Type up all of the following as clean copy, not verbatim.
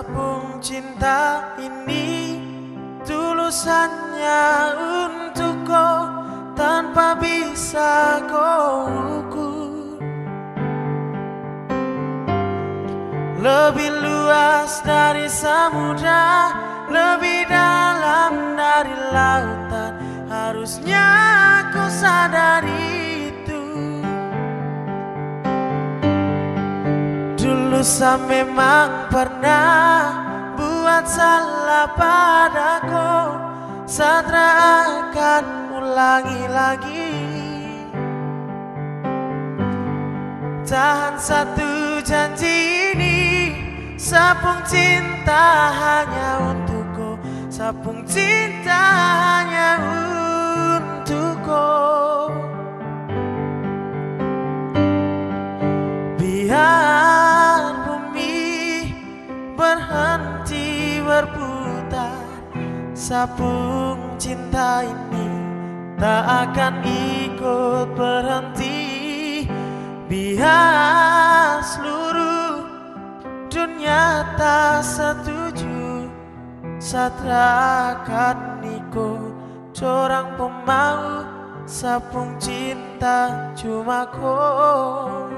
Sabung cinta ini tulusannya untuk kau, tanpa bisa kau ukur. Lebih luas dari samudra, lebih dalam dari lautan. Harusnya kau sadari itu. Dulu saya memang pernah buat salah padaku, Sadra akan ulangi lagi. Tahan satu janji ini, sabung cinta hanya untukku, sabung cinta hanya untukku. Biar bumi berhenti berputar, sabung cinta ini tak akan ikut berhenti. Biar seluruh dunia tak setuju, Sadra akan ikut. Corang pemau sabung cinta cuma kau.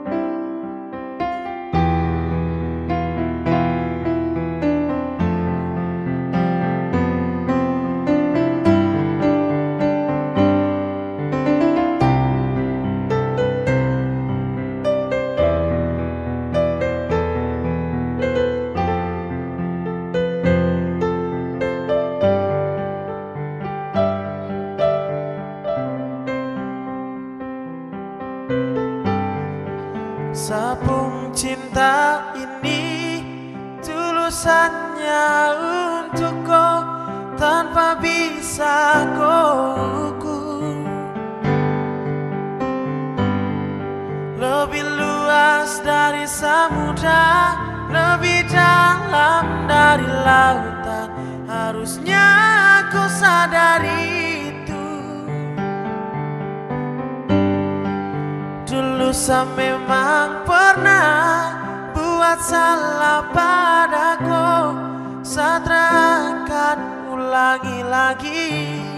Sabung cinta ini tulusannya untuk kau, tanpa bisa kau ukur. Lebih luas dari samudra, lebih dalam dari lautan. Harusnya kau sadari itu. Dulu saya memang pernah buat salah padaku, Sadra akan ulangi lagi.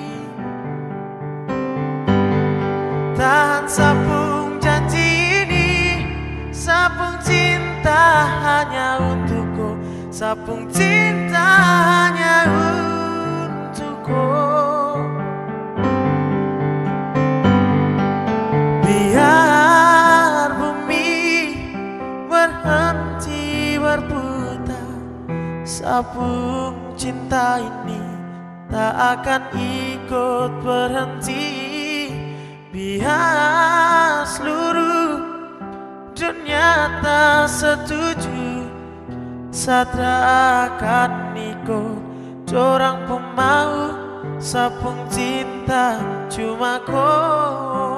Tahan sabung janji ini, sabung cinta hanya untukku, sabung cinta hanya untukku. Biar bumi berhenti berputar, sabung cinta ini tak akan ikut berhenti. Biar seluruh dunia tak setuju, Sadra akan ikut. Corang pemau sabung cinta cuma kau.